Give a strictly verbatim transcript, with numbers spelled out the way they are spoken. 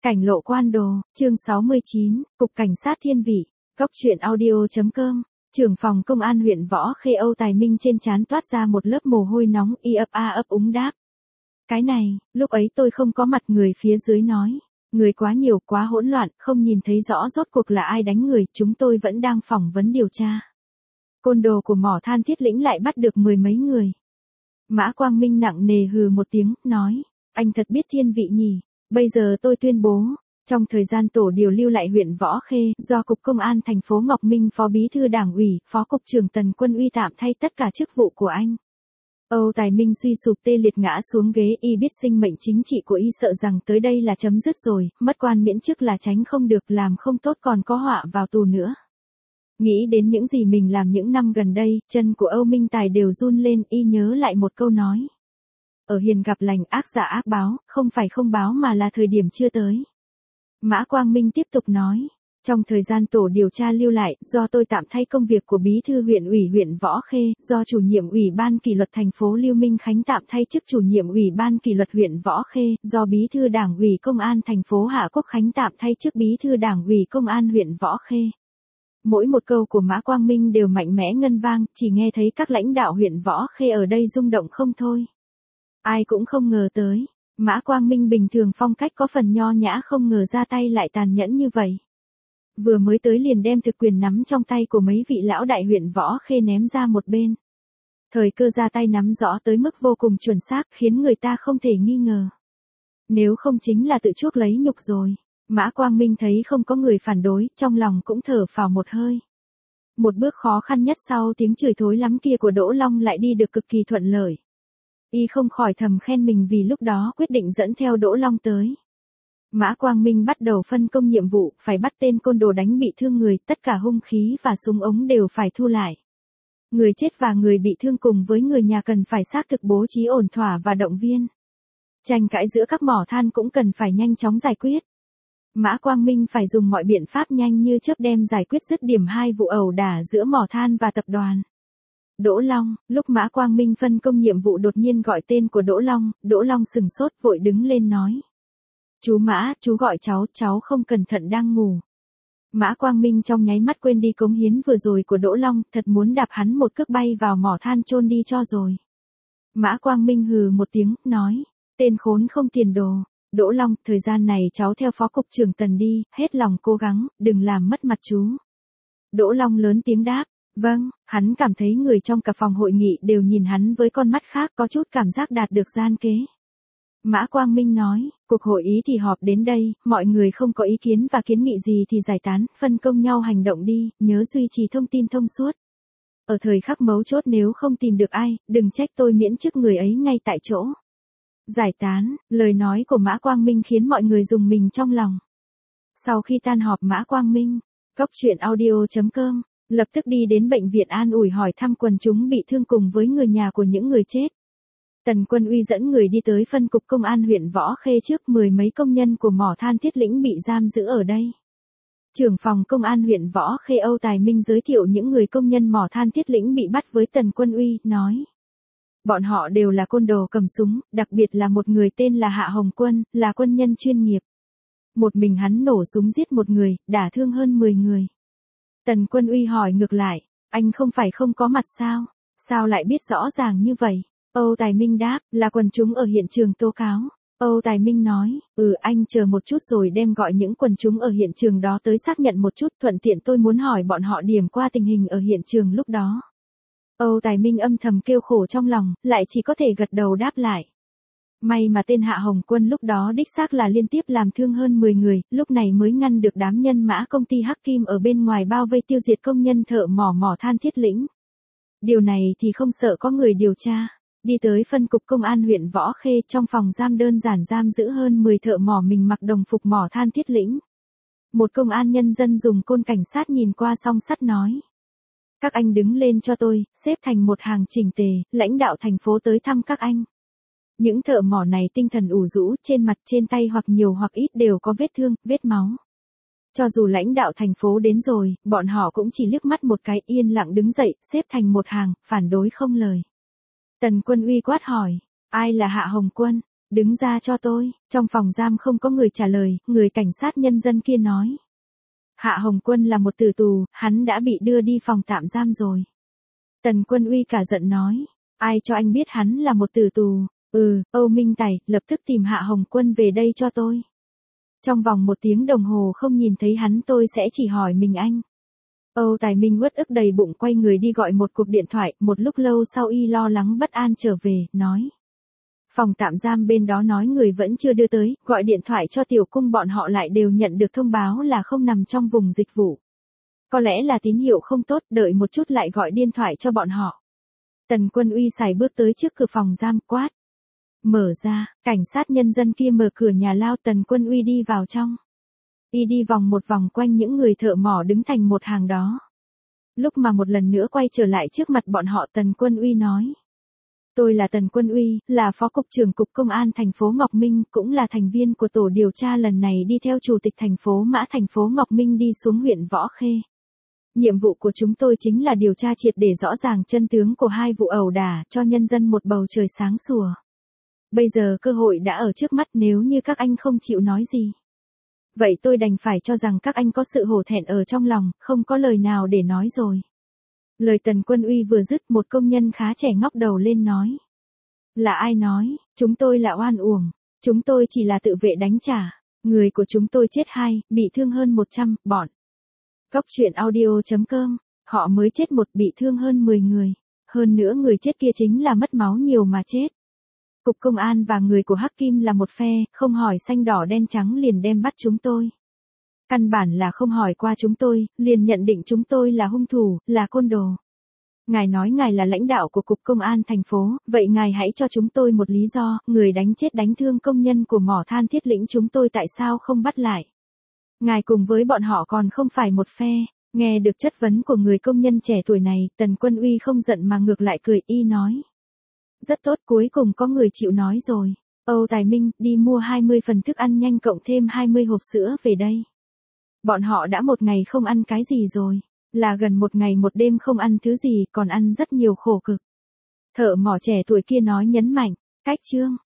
Cảnh lộ quan đồ, chương sáu mươi chín, Cục Cảnh sát Thiên Vị, Cóc truyện audio.com, trưởng phòng công an huyện Võ Khê Âu Tài Minh trên trán toát ra một lớp mồ hôi nóng, y ấp a ấp úng đáp. Cái này, lúc ấy tôi không có mặt, người phía dưới nói. Người quá nhiều, quá hỗn loạn, không nhìn thấy rõ rốt cuộc là ai đánh người, chúng tôi vẫn đang phỏng vấn điều tra. Côn đồ của mỏ than Thiết Lĩnh lại bắt được mười mấy người. Mã Quang Minh nặng nề hừ một tiếng, nói, anh thật biết thiên vị nhỉ. Bây giờ tôi tuyên bố, trong thời gian tổ điều lưu lại huyện Võ Khê, do Cục Công an thành phố Ngọc Minh Phó Bí thư Đảng ủy, Phó Cục trưởng Tần Quân Uy tạm thay tất cả chức vụ của anh. Âu Tài Minh suy sụp tê liệt ngã xuống ghế, y biết sinh mệnh chính trị của y sợ rằng tới đây là chấm dứt rồi, mất quan miễn chức là tránh không được, làm không tốt còn có họa vào tù nữa. Nghĩ đến những gì mình làm những năm gần đây, chân của Âu Minh Tài đều run lên, y nhớ lại một câu nói. Ở hiền gặp lành, ác giả ác báo, không phải không báo mà là thời điểm chưa tới. Mã Quang Minh tiếp tục nói, trong thời gian tổ điều tra lưu lại, do tôi tạm thay công việc của Bí thư huyện ủy huyện Võ Khê, do chủ nhiệm ủy ban kỷ luật thành phố Lưu Minh Khánh tạm thay chức chủ nhiệm ủy ban kỷ luật huyện Võ Khê, do Bí thư Đảng ủy Công an thành phố Hạ Quốc Khánh tạm thay chức Bí thư Đảng ủy Công an huyện Võ Khê. Mỗi một câu của Mã Quang Minh đều mạnh mẽ ngân vang, chỉ nghe thấy các lãnh đạo huyện Võ Khê ở đây rung động không thôi. Ai cũng không ngờ tới, Mã Quang Minh bình thường phong cách có phần nho nhã không ngờ ra tay lại tàn nhẫn như vậy. Vừa mới tới liền đem thực quyền nắm trong tay của mấy vị lão đại huyện Võ Khê ném ra một bên. Thời cơ ra tay nắm rõ tới mức vô cùng chuẩn xác, khiến người ta không thể nghi ngờ. Nếu không chính là tự chuốc lấy nhục rồi. Mã Quang Minh thấy không có người phản đối, trong lòng cũng thở phào một hơi. Một bước khó khăn nhất sau tiếng chửi thối lắm kia của Đỗ Long lại đi được cực kỳ thuận lợi. Y không khỏi thầm khen mình vì lúc đó quyết định dẫn theo Đỗ Long tới. Mã Quang Minh bắt đầu phân công nhiệm vụ, phải bắt tên côn đồ đánh bị thương người, tất cả hung khí và súng ống đều phải thu lại. Người chết và người bị thương cùng với người nhà cần phải xác thực bố trí ổn thỏa và động viên. Tranh cãi giữa các mỏ than cũng cần phải nhanh chóng giải quyết. Mã Quang Minh phải dùng mọi biện pháp nhanh như chớp đem giải quyết dứt điểm hai vụ ẩu đả giữa mỏ than và tập đoàn. Đỗ Long, lúc Mã Quang Minh phân công nhiệm vụ đột nhiên gọi tên của Đỗ Long, Đỗ Long sừng sốt vội đứng lên nói. Chú Mã, chú gọi cháu, cháu không cẩn thận đang ngủ. Mã Quang Minh trong nháy mắt quên đi cống hiến vừa rồi của Đỗ Long, thật muốn đạp hắn một cước bay vào mỏ than chôn đi cho rồi. Mã Quang Minh hừ một tiếng, nói, tên khốn không tiền đồ. Đỗ Long, thời gian này cháu theo Phó Cục trưởng Tần đi, hết lòng cố gắng, đừng làm mất mặt chú. Đỗ Long lớn tiếng đáp, vâng, hắn cảm thấy người trong cả phòng hội nghị đều nhìn hắn với con mắt khác, có chút cảm giác đạt được gian kế. Mã Quang Minh nói, cuộc hội ý thì họp đến đây, mọi người không có ý kiến và kiến nghị gì thì giải tán, phân công nhau hành động đi, nhớ duy trì thông tin thông suốt. Ở thời khắc mấu chốt nếu không tìm được ai, đừng trách tôi miễn chức người ấy ngay tại chỗ. Giải tán, lời nói của Mã Quang Minh khiến mọi người rùng mình trong lòng. Sau khi tan họp Mã Quang Minh, Cóc truyện audio.com, lập tức đi đến bệnh viện an ủi hỏi thăm quần chúng bị thương cùng với người nhà của những người chết. Tần Quân Uy dẫn người đi tới phân cục công an huyện Võ Khê trước, mười mấy công nhân của mỏ than Thiết Lĩnh bị giam giữ ở đây. Trưởng phòng công an huyện Võ Khê Âu Tài Minh giới thiệu những người công nhân mỏ than Thiết Lĩnh bị bắt với Tần Quân Uy, nói. Bọn họ đều là côn đồ cầm súng, đặc biệt là một người tên là Hạ Hồng Quân, là quân nhân chuyên nghiệp. Một mình hắn nổ súng giết một người, đả thương hơn mười người. Tần Quân Uy hỏi ngược lại, anh không phải không có mặt sao? Sao lại biết rõ ràng như vậy? Âu Tài Minh đáp, là quần chúng ở hiện trường tố cáo. Âu Tài Minh nói, ừ anh chờ một chút rồi đem gọi những quần chúng ở hiện trường đó tới xác nhận một chút, thuận tiện tôi muốn hỏi bọn họ điểm qua tình hình ở hiện trường lúc đó. Âu Tài Minh âm thầm kêu khổ trong lòng, lại chỉ có thể gật đầu đáp lại. May mà tên Hạ Hồng Quân lúc đó đích xác là liên tiếp làm thương hơn mười người, lúc này mới ngăn được đám nhân mã công ty Hắc Kim ở bên ngoài bao vây tiêu diệt công nhân thợ mỏ mỏ than Thiết Lĩnh. Điều này thì không sợ có người điều tra. Đi tới phân cục công an huyện Võ Khê, trong phòng giam đơn giản giam giữ hơn mười thợ mỏ mình mặc đồng phục mỏ than Thiết Lĩnh. Một công an nhân dân dùng côn cảnh sát nhìn qua song sắt nói. Các anh đứng lên cho tôi, xếp thành một hàng chỉnh tề, lãnh đạo thành phố tới thăm các anh. Những thợ mỏ này tinh thần ủ rũ, trên mặt trên tay hoặc nhiều hoặc ít đều có vết thương, vết máu. Cho dù lãnh đạo thành phố đến rồi, bọn họ cũng chỉ liếc mắt một cái, yên lặng đứng dậy, xếp thành một hàng, phản đối không lời. Tần Quân Uy quát hỏi, ai là Hạ Hồng Quân? đứng ra cho tôi, trong phòng giam không có người trả lời, người cảnh sát nhân dân kia nói. Hạ Hồng Quân là một tử tù, hắn đã bị đưa đi phòng tạm giam rồi. Tần Quân Uy cả giận nói, ai cho anh biết hắn là một tử tù, ừ, Âu Minh Tài, lập tức tìm Hạ Hồng Quân về đây cho tôi. Trong vòng một tiếng đồng hồ không nhìn thấy hắn tôi sẽ chỉ hỏi mình anh. Âu Tài Minh uất ức đầy bụng quay người đi gọi một cuộc điện thoại, một lúc lâu sau y lo lắng bất an trở về, nói. Phòng tạm giam bên đó nói người vẫn chưa đưa tới, gọi điện thoại cho tiểu cung bọn họ lại đều nhận được thông báo là không nằm trong vùng dịch vụ. Có lẽ là tín hiệu không tốt, đợi một chút lại gọi điện thoại cho bọn họ. Tần Quân Uy xài bước tới trước cửa phòng giam quát. Mở ra, cảnh sát nhân dân kia mở cửa nhà lao Tần Quân Uy đi vào trong. Y đi vòng một vòng quanh những người thợ mỏ đứng thành một hàng đó. Lúc mà một lần nữa quay trở lại trước mặt bọn họ Tần Quân Uy nói. Tôi là Tần Quân Uy, là Phó Cục trưởng Cục Công an thành phố Ngọc Minh, cũng là thành viên của tổ điều tra lần này đi theo Chủ tịch thành phố Mã thành phố Ngọc Minh đi xuống huyện Võ Khê. Nhiệm vụ của chúng tôi chính là điều tra triệt để rõ ràng chân tướng của hai vụ ẩu đả cho nhân dân một bầu trời sáng sủa. Bây giờ cơ hội đã ở trước mắt nếu như các anh không chịu nói gì. Vậy tôi đành phải cho rằng các anh có sự hổ thẹn ở trong lòng, không có lời nào để nói rồi. Lời Tần Quân Uy vừa dứt một công nhân khá trẻ ngóc đầu lên nói. Là ai nói, chúng tôi là oan uổng, chúng tôi chỉ là tự vệ đánh trả, người của chúng tôi chết hai, bị thương hơn một trăm, bọn. Góc truyện audio chấm com, họ mới chết một bị thương hơn mười người, hơn nữa người chết kia chính là mất máu nhiều mà chết. Cục Công an và người của Hắc Kim là một phe, không hỏi xanh đỏ đen trắng liền đem bắt chúng tôi. Căn bản là không hỏi qua chúng tôi, liền nhận định chúng tôi là hung thủ, là côn đồ. Ngài nói ngài là lãnh đạo của Cục Công an thành phố, vậy ngài hãy cho chúng tôi một lý do, người đánh chết đánh thương công nhân của mỏ than Thiết Lĩnh chúng tôi tại sao không bắt lại. Ngài cùng với bọn họ còn không phải một phe. Nghe được chất vấn của người công nhân trẻ tuổi này, Tần Quân Uy không giận mà ngược lại cười y nói. Rất tốt, cuối cùng có người chịu nói rồi. Âu Tài Minh, đi mua hai mươi phần thức ăn nhanh cộng thêm hai mươi hộp sữa về đây. Bọn họ đã một ngày không ăn cái gì rồi, là gần một ngày một đêm không ăn thứ gì, còn ăn rất nhiều khổ cực. Thợ mỏ trẻ tuổi kia nói nhấn mạnh, cách chương.